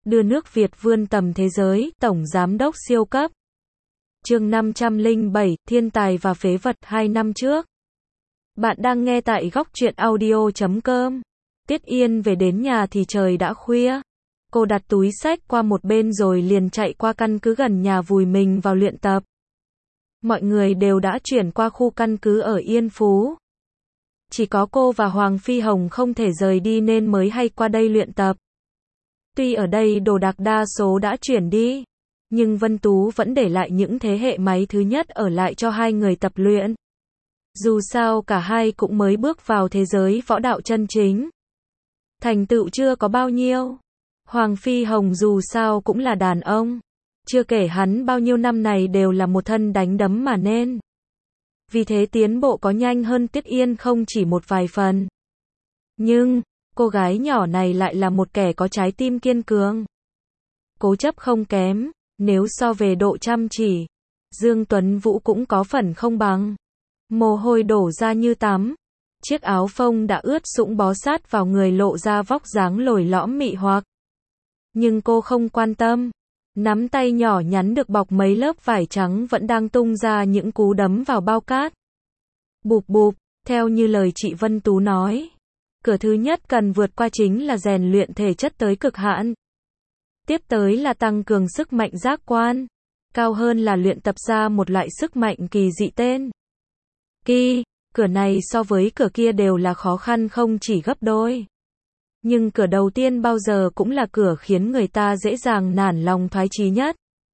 đưa nước Việt vươn tầm thế giới, Tổng Giám đốc siêu cấp. Chương 507, Thiên tài và phế vật 2 năm trước. Bạn đang nghe tại góc truyện audio.com. Tiết Yên về đến nhà thì trời đã khuya. Cô đặt túi xách qua một bên rồi liền chạy qua căn cứ gần nhà vùi mình vào luyện tập. Mọi người đều đã chuyển qua khu căn cứ ở Yên Phú. Chỉ có cô và Hoàng Phi Hồng không thể rời đi nên mới hay qua đây luyện tập. Tuy ở đây đồ đạc đa số đã chuyển đi, nhưng Vân Tú vẫn để lại những thế hệ máy thứ nhất ở lại cho hai người tập luyện. Dù sao cả hai cũng mới bước vào thế giới võ đạo chân chính. Thành tựu chưa có bao nhiêu. Hoàng Phi Hồng dù sao cũng là đàn ông. Chưa kể hắn bao nhiêu năm này đều là một thân đánh đấm mà nên. Vì thế tiến bộ có nhanh hơn Tiết Yên không chỉ một vài phần. Nhưng, cô gái nhỏ này lại là một kẻ có trái tim kiên cường. Cố chấp không kém, nếu so về độ chăm chỉ, Dương Tuấn Vũ cũng có phần không bằng. Mồ hôi đổ ra như tắm. Chiếc áo phông đã ướt sũng bó sát vào người lộ ra vóc dáng lồi lõm mị hoặc. Nhưng cô không quan tâm. Nắm tay nhỏ nhắn được bọc mấy lớp vải trắng vẫn đang tung ra những cú đấm vào bao cát. Bụp bụp, theo như lời chị Vân Tú nói. Cửa thứ nhất cần vượt qua chính là rèn luyện thể chất tới cực hạn. Tiếp tới là tăng cường sức mạnh giác quan. Cao hơn là luyện tập ra một loại sức mạnh kỳ dị tên Ki. Cửa này so với cửa kia đều là khó khăn không chỉ gấp đôi. Nhưng cửa đầu tiên bao giờ cũng là cửa khiến người ta dễ dàng nản lòng thoái chí nhất.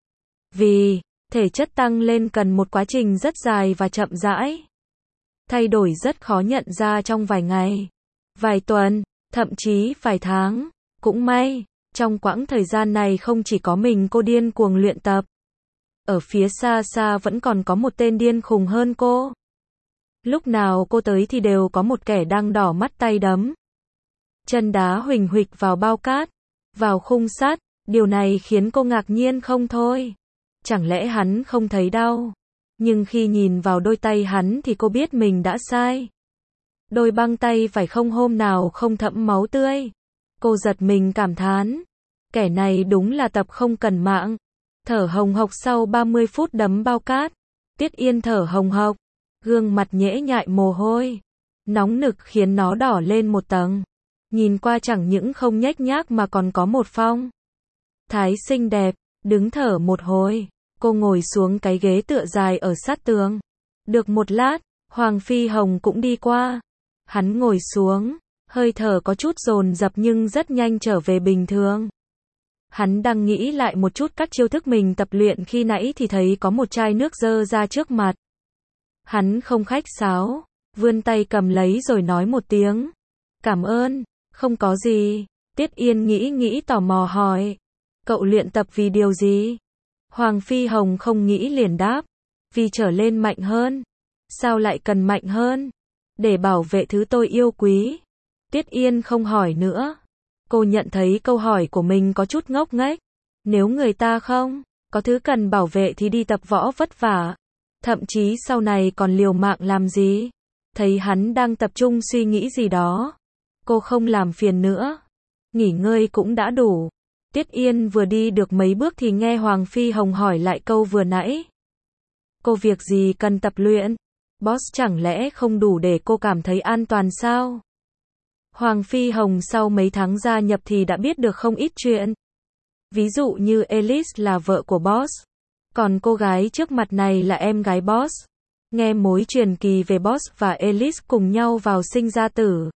Vì, thể chất tăng lên cần một quá trình rất dài và chậm rãi. Thay đổi rất khó nhận ra trong vài ngày, vài tuần, thậm chí vài tháng. Cũng may, trong quãng thời gian này không chỉ có mình cô điên cuồng luyện tập. Ở phía xa xa vẫn còn có một tên điên khùng hơn cô. Lúc nào cô tới thì đều có một kẻ đang đỏ mắt tay đấm. Chân đá huỳnh huỵch vào bao cát, vào khung sắt, điều này khiến cô ngạc nhiên không thôi. Chẳng lẽ hắn không thấy đau? Nhưng khi nhìn vào đôi tay hắn thì cô biết mình đã sai. Đôi băng tay phải không hôm nào không thẫm máu tươi. Cô giật mình cảm thán. Kẻ này đúng là tập không cần mạng. Thở hồng hộc sau 30 phút đấm bao cát. Tiết Yên thở hồng hộc. Gương mặt nhễ nhại mồ hôi. Nóng nực khiến nó đỏ lên một tầng. Nhìn qua chẳng những không nhếch nhác mà còn có một phong thái xinh đẹp. Đứng thở một hồi, cô ngồi xuống cái ghế tựa dài ở sát tường. Được một lát, Hoàng Phi Hồng cũng đi qua. Hắn ngồi xuống, hơi thở có chút dồn dập nhưng rất nhanh trở về bình thường. Hắn đang nghĩ lại một chút các chiêu thức mình tập luyện khi nãy thì thấy có một chai nước dơ ra trước mặt. Hắn không khách sáo, vươn tay cầm lấy rồi nói một tiếng. Cảm ơn. Không có gì. Tiết Yên nghĩ tò mò hỏi. Cậu luyện tập vì điều gì? Hoàng Phi Hồng không nghĩ liền đáp. Vì trở lên mạnh hơn. Sao lại cần mạnh hơn? Để bảo vệ thứ tôi yêu quý. Tiết Yên không hỏi nữa. Cô nhận thấy câu hỏi của mình có chút ngốc nghếch. Nếu người ta không có thứ cần bảo vệ thì đi tập võ vất vả. Thậm chí sau này còn liều mạng làm gì? Thấy hắn đang tập trung suy nghĩ gì đó. Cô không làm phiền nữa. Nghỉ ngơi cũng đã đủ. Tiết Yên vừa đi được mấy bước thì nghe Hoàng Phi Hồng hỏi lại câu vừa nãy. Cô việc gì cần tập luyện? Boss chẳng lẽ không đủ để cô cảm thấy an toàn sao? Hoàng Phi Hồng sau mấy tháng gia nhập thì đã biết được không ít chuyện. Ví dụ như Alice là vợ của boss. Còn cô gái trước mặt này là em gái boss. Nghe mối truyền kỳ về boss và Alice cùng nhau vào sinh ra tử.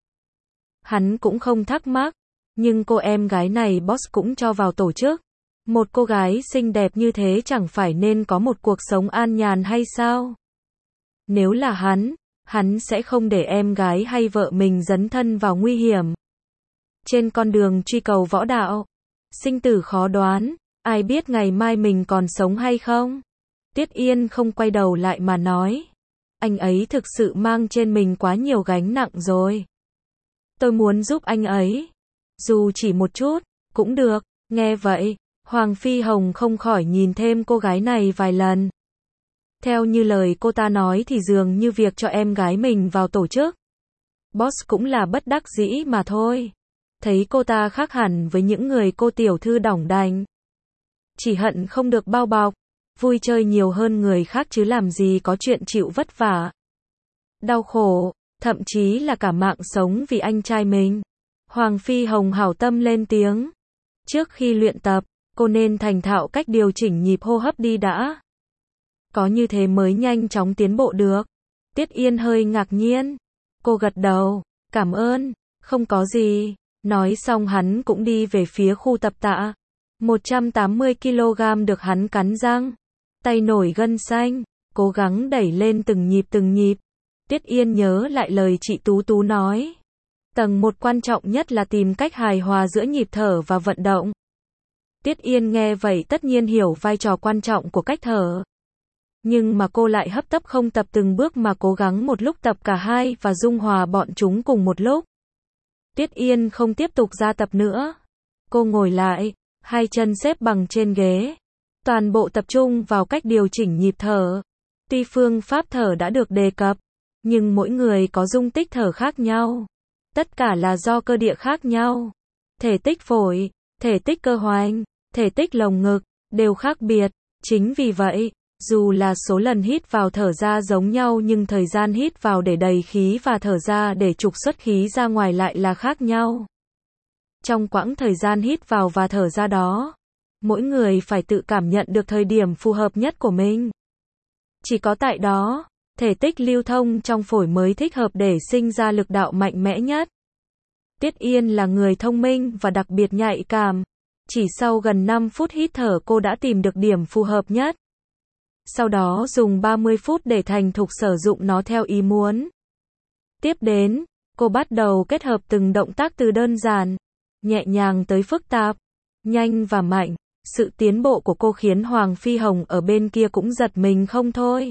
Hắn cũng không thắc mắc. Nhưng cô em gái này boss cũng cho vào tổ chức. Một cô gái xinh đẹp như thế chẳng phải nên có một cuộc sống an nhàn hay sao? Nếu là hắn sẽ không để em gái hay vợ mình dấn thân vào nguy hiểm. Trên con đường truy cầu võ đạo, sinh tử khó đoán, ai biết ngày mai mình còn sống hay không? Tiết Yên không quay đầu lại mà nói. Anh ấy thực sự mang trên mình quá nhiều gánh nặng rồi. Tôi muốn giúp anh ấy. Dù chỉ một chút, cũng được. Nghe vậy, Hoàng Phi Hồng không khỏi nhìn thêm cô gái này vài lần. Theo như lời cô ta nói thì dường như việc cho em gái mình vào tổ chức boss cũng là bất đắc dĩ mà thôi. thấy cô ta khác hẳn với những người cô tiểu thư đỏng đành. Chỉ hận không được bao bọc, vui chơi nhiều hơn người khác chứ làm gì có chuyện chịu vất vả, đau khổ, thậm chí là cả mạng sống vì anh trai mình. Hoàng Phi Hồng hảo tâm lên tiếng. Trước khi luyện tập, cô nên thành thạo cách điều chỉnh nhịp hô hấp đi đã. Có như thế mới nhanh chóng tiến bộ được. Tiết Yên hơi ngạc nhiên. Cô gật đầu, cảm ơn, không có gì. Nói xong hắn cũng đi về phía khu tập tạ. 180 kg được hắn cắn răng. Tay nổi gân xanh, cố gắng đẩy lên từng nhịp từng nhịp. Tiết Yên nhớ lại lời chị Tú Tú nói. Tầng 1 quan trọng nhất là tìm cách hài hòa giữa nhịp thở và vận động. Tiết Yên nghe vậy tất nhiên hiểu vai trò quan trọng của cách thở. Nhưng mà cô lại hấp tấp không tập từng bước mà cố gắng một lúc tập cả hai và dung hòa bọn chúng cùng một lúc. Tiết Yên không tiếp tục ra tập nữa. Cô ngồi lại, hai chân xếp bằng trên ghế. Toàn bộ tập trung vào cách điều chỉnh nhịp thở. Tuy phương pháp thở đã được đề cập, nhưng mỗi người có dung tích thở khác nhau. Tất cả là do cơ địa khác nhau. Thể tích phổi, thể tích cơ hoành, thể tích lồng ngực, đều khác biệt. Chính vì vậy, dù là số lần hít vào thở ra giống nhau nhưng thời gian hít vào để đầy khí và thở ra để trục xuất khí ra ngoài lại là khác nhau. Trong quãng thời gian hít vào và thở ra đó, mỗi người phải tự cảm nhận được thời điểm phù hợp nhất của mình. Chỉ có tại đó, thể tích lưu thông trong phổi mới thích hợp để sinh ra lực đạo mạnh mẽ nhất. Tiết Yên là người thông minh và đặc biệt nhạy cảm. Chỉ sau gần 5 phút hít thở cô đã tìm được điểm phù hợp nhất. Sau đó dùng 30 phút để thành thục sử dụng nó theo ý muốn. Tiếp đến, cô bắt đầu kết hợp từng động tác từ đơn giản, nhẹ nhàng tới phức tạp, nhanh và mạnh. Sự tiến bộ của cô khiến Hoàng Phi Hồng ở bên kia cũng giật mình không thôi.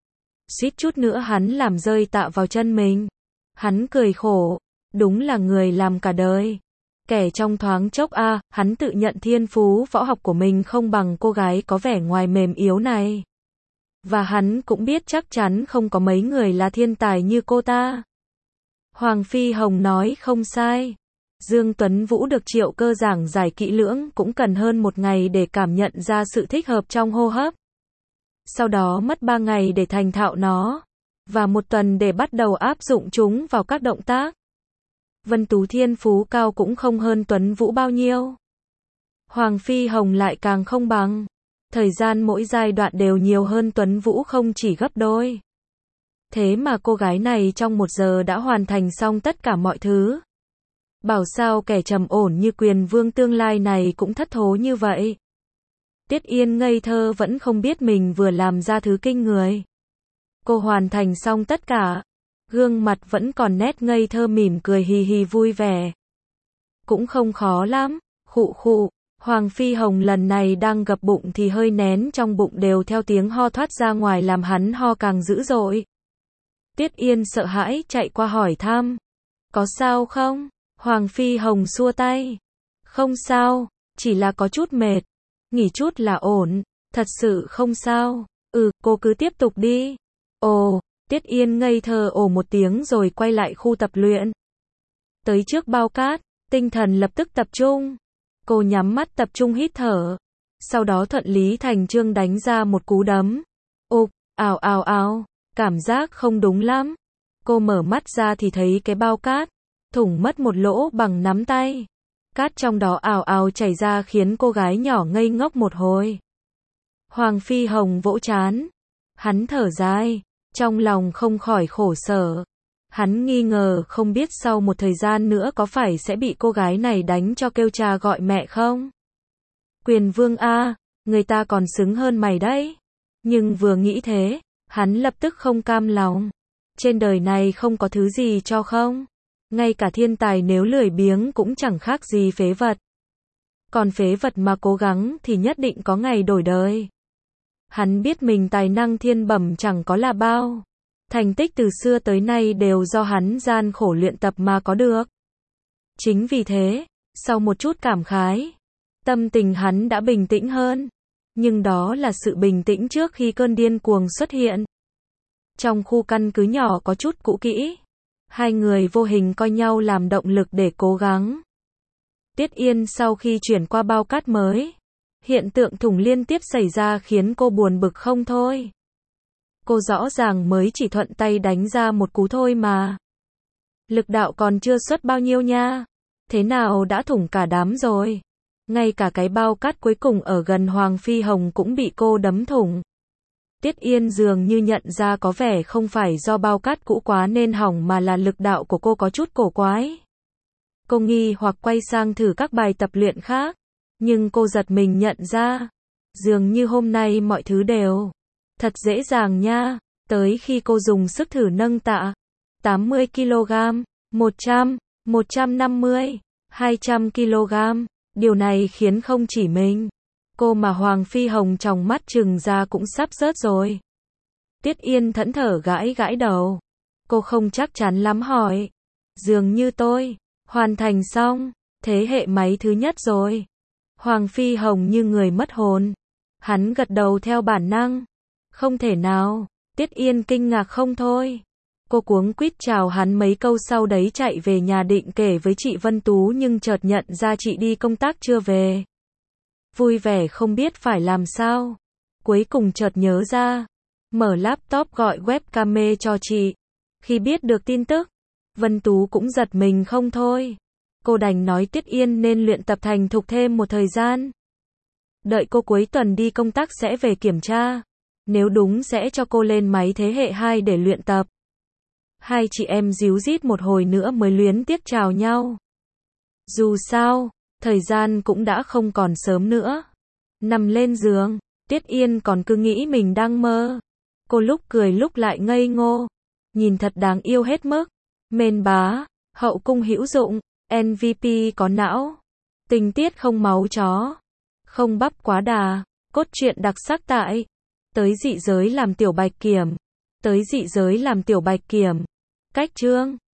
Suýt chút nữa hắn làm rơi tạ vào chân mình. Hắn cười khổ, đúng là người làm cả đời. Kẻ trong thoáng chốc hắn tự nhận thiên phú võ học của mình không bằng cô gái có vẻ ngoài mềm yếu này. Và hắn cũng biết chắc chắn không có mấy người là thiên tài như cô ta. Hoàng Phi Hồng nói không sai. Dương Tuấn Vũ được Triệu Cơ giảng giải kỹ lưỡng cũng cần hơn 1 ngày để cảm nhận ra sự thích hợp trong hô hấp. Sau đó mất 3 ngày để thành thạo nó. Và 1 tuần để bắt đầu áp dụng chúng vào các động tác. Vân Tú thiên phú cao cũng không hơn Tuấn Vũ bao nhiêu. Hoàng Phi Hồng lại càng không bằng. Thời gian mỗi giai đoạn đều nhiều hơn Tuấn Vũ không chỉ gấp đôi. Thế mà cô gái này trong 1 giờ đã hoàn thành xong tất cả mọi thứ. Bảo sao kẻ trầm ổn như Quyền Vương tương lai này cũng thất thố như vậy. Tiết Yên ngây thơ vẫn không biết mình vừa làm ra thứ kinh người. Cô hoàn thành xong tất cả. Gương mặt vẫn còn nét ngây thơ mỉm cười hì hì vui vẻ. Cũng không khó lắm. Khụ khụ. Hoàng Phi Hồng lần này đang gập bụng thì hơi nén trong bụng đều theo tiếng ho thoát ra ngoài làm hắn ho càng dữ dội. Tiết Yên sợ hãi chạy qua hỏi thăm. Có sao không? Hoàng Phi Hồng xua tay. Không sao, chỉ là có chút mệt. Nghỉ chút là ổn, thật sự không sao. Cô cứ tiếp tục đi. Ồ, Tiết Yên ngây thơ ồ một tiếng rồi quay lại khu tập luyện. Tới trước bao cát, tinh thần lập tức tập trung. Cô nhắm mắt tập trung hít thở. Sau đó thuận lý thành chương đánh ra một cú đấm. Ục, ào ào ào, cảm giác không đúng lắm. Cô mở mắt ra thì thấy cái bao cát thủng mất một lỗ bằng nắm tay. Cát trong đó ào ào chảy ra khiến cô gái nhỏ ngây ngốc một hồi. Hoàng Phi Hồng vỗ trán. Hắn thở dài, trong lòng không khỏi khổ sở. Hắn nghi ngờ không biết sau một thời gian nữa có phải sẽ bị cô gái này đánh cho kêu cha gọi mẹ không? Quyền Vương người ta còn xứng hơn mày đấy. Nhưng vừa nghĩ thế, hắn lập tức không cam lòng. Trên đời này không có thứ gì cho không. Ngay cả thiên tài nếu lười biếng cũng chẳng khác gì phế vật. Còn phế vật mà cố gắng thì nhất định có ngày đổi đời. Hắn biết mình tài năng thiên bẩm chẳng có là bao. Thành tích từ xưa tới nay đều do hắn gian khổ luyện tập mà có được. Chính vì thế, sau một chút cảm khái, tâm tình hắn đã bình tĩnh hơn. Nhưng đó là sự bình tĩnh trước khi cơn điên cuồng xuất hiện. Trong khu căn cứ nhỏ có chút cũ kỹ. Hai người vô hình coi nhau làm động lực để cố gắng. Tiết Yên sau khi chuyển qua bao cát mới, hiện tượng thủng liên tiếp xảy ra khiến cô buồn bực không thôi. Cô rõ ràng mới chỉ thuận tay đánh ra một cú thôi mà. Lực đạo còn chưa xuất bao nhiêu nha. Thế nào đã thủng cả đám rồi. Ngay cả cái bao cát cuối cùng ở gần Hoàng Phi Hồng cũng bị cô đấm thủng. Tiết Yên dường như nhận ra có vẻ không phải do bao cát cũ quá nên hỏng mà là lực đạo của cô có chút cổ quái. Cô nghi hoặc quay sang thử các bài tập luyện khác. Nhưng cô giật mình nhận ra, dường như hôm nay mọi thứ đều thật dễ dàng nha. Tới khi cô dùng sức thử nâng tạ 80 kg, 100, 150, 200 kg. Điều này khiến không chỉ mình cô mà Hoàng Phi Hồng trong mắt trừng ra cũng sắp rớt rồi. Tiết Yên thẫn thờ gãi gãi đầu. Cô không chắc chắn lắm hỏi. Dường như tôi hoàn thành xong thế hệ máy thứ nhất rồi. Hoàng Phi Hồng như người mất hồn. Hắn gật đầu theo bản năng. Không thể nào. Tiết Yên kinh ngạc không thôi. Cô cuống quýt chào hắn mấy câu sau đấy chạy về nhà định kể với chị Vân Tú nhưng chợt nhận ra chị đi công tác chưa về. Vui vẻ không biết phải làm sao. Cuối cùng chợt nhớ ra. Mở laptop gọi webcam cho chị. Khi biết được tin tức, Vân Tú cũng giật mình không thôi. Cô đành nói Tiết Yên nên luyện tập thành thục thêm một thời gian. Đợi cô cuối tuần đi công tác sẽ về kiểm tra. Nếu đúng sẽ cho cô lên máy thế hệ 2 để luyện tập. Hai chị em díu dít một hồi nữa mới luyến tiếc chào nhau. Dù sao, thời gian cũng đã không còn sớm nữa. Nằm lên giường, Tiết Yên còn cứ nghĩ mình đang mơ. Cô lúc cười lúc lại ngây ngô. Nhìn thật đáng yêu hết mức. Mên bá, hậu cung hữu dụng, MVP có não. Tình tiết không máu chó. Không bắp quá đà. Cốt truyện đặc sắc tại. Tới dị giới làm tiểu bạch kiểm. Tới dị giới làm tiểu bạch kiểm. Cách chương